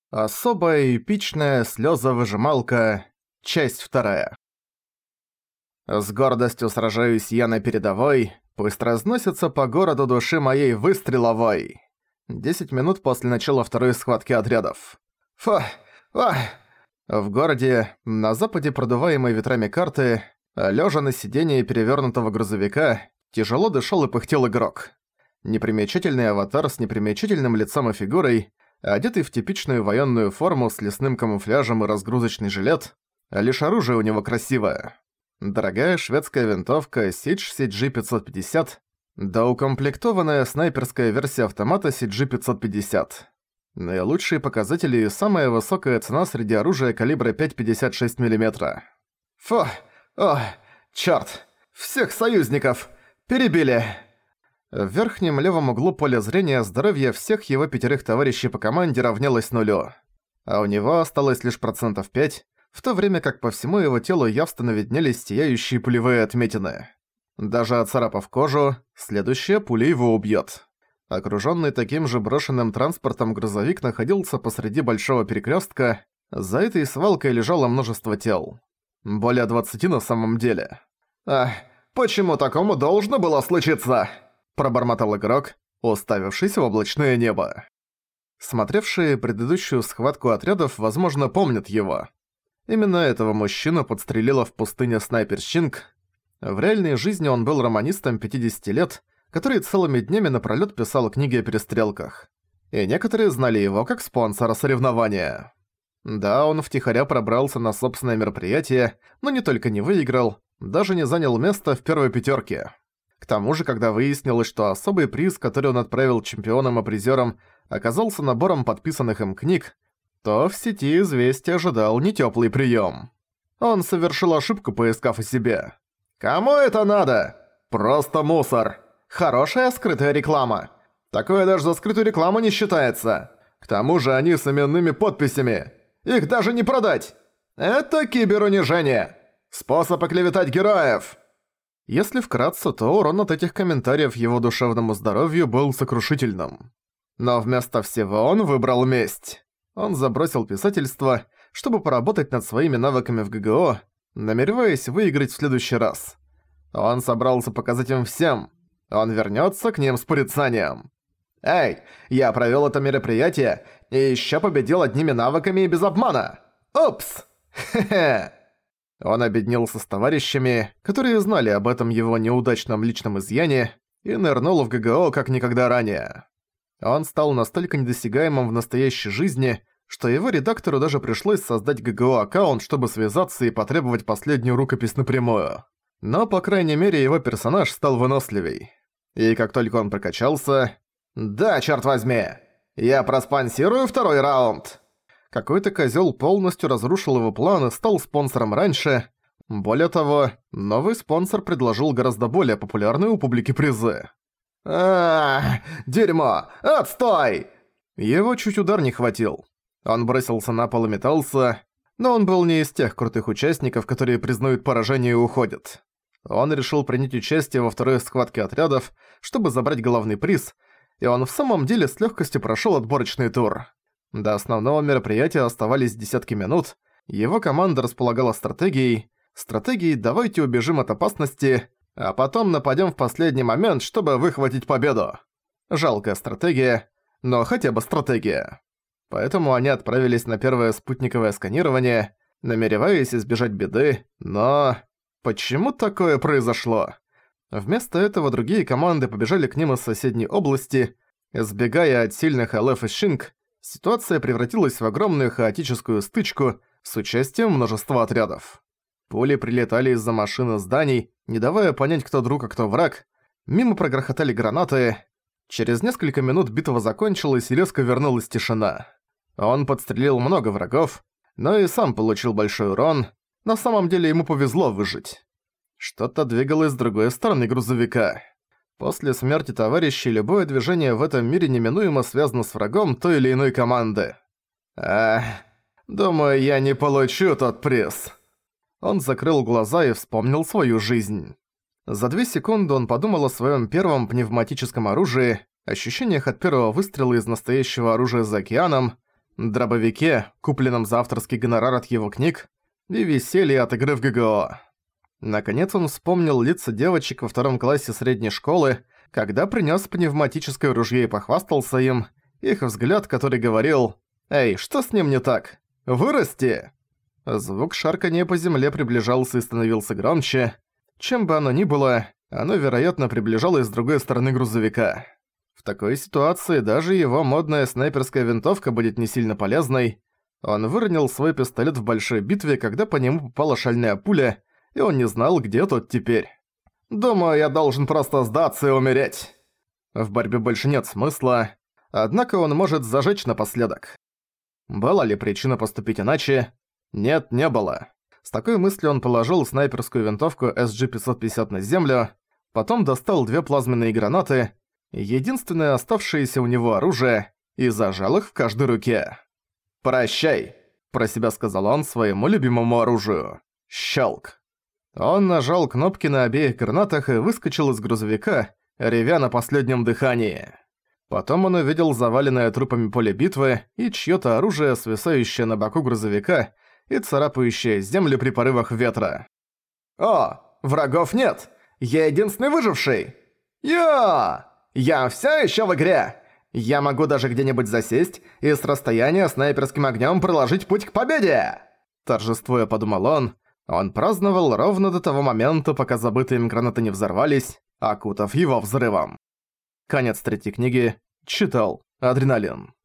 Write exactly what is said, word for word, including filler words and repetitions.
Особая эпичная слёзовыжималка. Часть вторая. С гордостью сражаюсь я на передовой, пусть разносится по городу души моей выстреловой. Десять минут после начала второй схватки отрядов. Фу, ах. В городе, на западе продуваемой ветрами карты, лежа на сиденье перевернутого грузовика, тяжело дышал и пыхтел игрок. Непримечательный аватар с непримечательным лицом и фигурой, одетый в типичную военную форму с лесным камуфляжем и разгрузочный жилет, а лишь оружие у него красивое. Дорогая шведская винтовка Сидж си джи пятьсот пятьдесят, да укомплектованная снайперская версия автомата си джи пятьсот пятьдесят. Наилучшие показатели и самая высокая цена среди оружия калибра пять пятьдесят шесть миллиметров. Фу, о, чёрт, всех союзников перебили. В верхнем левом углу поля зрения здоровье всех его пятерых товарищей по команде равнялось нулю, а у него осталось лишь процентов пять, в то время как по всему его телу явственно виднелись сияющие пулевые отметины. Даже оцарапав кожу, следующая пуля его убьет. Окружённый таким же брошенным транспортом грузовик находился посреди большого перекрёстка. За этой свалкой лежало множество тел. Более двадцати на самом деле. «Ах, почему такому должно было случиться?» Пробормотал игрок, уставившись в облачное небо. Смотревшие предыдущую схватку отрядов, возможно, помнят его. Именно этого мужчину подстрелила в пустыне снайпер Чинг. В реальной жизни он был романистом пятидесяти лет, который целыми днями напролёт писал книги о перестрелках. И некоторые знали его как спонсора соревнования. Да, он втихаря пробрался на собственное мероприятие, но не только не выиграл, даже не занял место в первой пятерке. К тому же, когда выяснилось, что особый приз, который он отправил чемпионам и призерам, оказался набором подписанных им книг, то в сети известия ожидал нетёплый прием. Он совершил ошибку, поискав о себе. «Кому это надо? Просто мусор. Хорошая скрытая реклама. Такое даже за скрытую рекламу не считается. К тому же они с именными подписями. Их даже не продать. Это киберунижение. Способ оклеветать героев». Если вкратце, то урон от этих комментариев его душевному здоровью был сокрушительным. Но вместо всего он выбрал месть. Он забросил писательство, чтобы поработать над своими навыками в ГГО, намереваясь выиграть в следующий раз. Он собрался показать им всем. Он вернется к ним с порицанием. «Эй, я провел это мероприятие и еще победил одними навыками и без обмана! Упс! Хе-хе!» Он объединился с товарищами, которые знали об этом его неудачном личном изъяне, и нырнул в ГГО как никогда ранее. Он стал настолько недосягаемым в настоящей жизни, что его редактору даже пришлось создать ГГО-аккаунт, чтобы связаться и потребовать последнюю рукопись напрямую. Но, по крайней мере, его персонаж стал выносливей. И как только он прокачался... «Да, чёрт возьми! Я проспонсирую второй раунд!» Какой-то козёл полностью разрушил его план и стал спонсором раньше. Более того, новый спонсор предложил гораздо более популярные у публики призы. «Ах, дерьмо! Отстой!» Его чуть удар не хватил. Он бросился на пол и метался, но он был не из тех крутых участников, которые признают поражение и уходят. Он решил принять участие во второй схватке отрядов, чтобы забрать главный приз, и он в самом деле с лёгкостью прошёл отборочный тур. До основного мероприятия оставались десятки минут, его команда располагала стратегией, стратегией «давайте убежим от опасности», а потом нападём в последний момент, чтобы выхватить победу. Жалкая стратегия, но хотя бы стратегия. Поэтому они отправились на первое спутниковое сканирование, намереваясь избежать беды, но... Почему такое произошло? Вместо этого другие команды побежали к ним из соседней области. Сбегая от сильных эл эф и Шинг, ситуация превратилась в огромную хаотическую стычку с участием множества отрядов. Пули прилетали из-за машин и зданий, не давая понять, кто друг, а кто враг. Мимо прогрохотали гранаты. Через несколько минут битва закончилась и резко вернулась тишина. Он подстрелил много врагов, но и сам получил большой урон. На самом деле ему повезло выжить. Что-то двигалось с другой стороны грузовика. После смерти товарищей любое движение в этом мире неминуемо связано с врагом той или иной команды. Ах, думаю, я не получу тот приз. Он закрыл глаза и вспомнил свою жизнь. За две секунды он подумал о своем первом пневматическом оружии, ощущениях от первого выстрела из настоящего оружия за океаном, дробовике, купленном за авторский гонорар от его книг, и веселье от игры в ГГО. Наконец он вспомнил лица девочек во втором классе средней школы, когда принёс пневматическое ружье и похвастался им, их взгляд, который говорил: «Эй, что с ним не так? Вырасти!» Звук шарканья по земле приближался и становился громче. Чем бы оно ни было, оно, вероятно, приближалось с другой стороны грузовика. В такой ситуации даже его модная снайперская винтовка будет не сильно полезной. Он выронил свой пистолет в большой битве, когда по нему попала шальная пуля, и он не знал, где тот теперь. «Думаю, я должен просто сдаться и умереть». В борьбе больше нет смысла, однако он может зажечь напоследок. Была ли причина поступить иначе? Нет, не было. С такой мыслью он положил снайперскую винтовку эс джи пятьсот пятьдесят на землю, потом достал две плазменные гранаты, единственное оставшееся у него оружие, и зажал их в каждой руке. «Прощай», – про себя сказал он своему любимому оружию. Щелк. Он нажал кнопки на обеих гранатах и выскочил из грузовика, ревя на последнем дыхании. Потом он увидел заваленное трупами поле битвы и чьё-то оружие, свисающее на боку грузовика и царапающее землю при порывах ветра. «О, врагов нет! Я единственный выживший! Я! Я всё ещё в игре! Я могу даже где-нибудь засесть и с расстояния снайперским огнём проложить путь к победе!» Торжествуя, подумал он, он праздновал ровно до того момента, пока забытые им гранаты не взорвались, окутав его взрывом. Конец третьей книги. Читал Адреналин.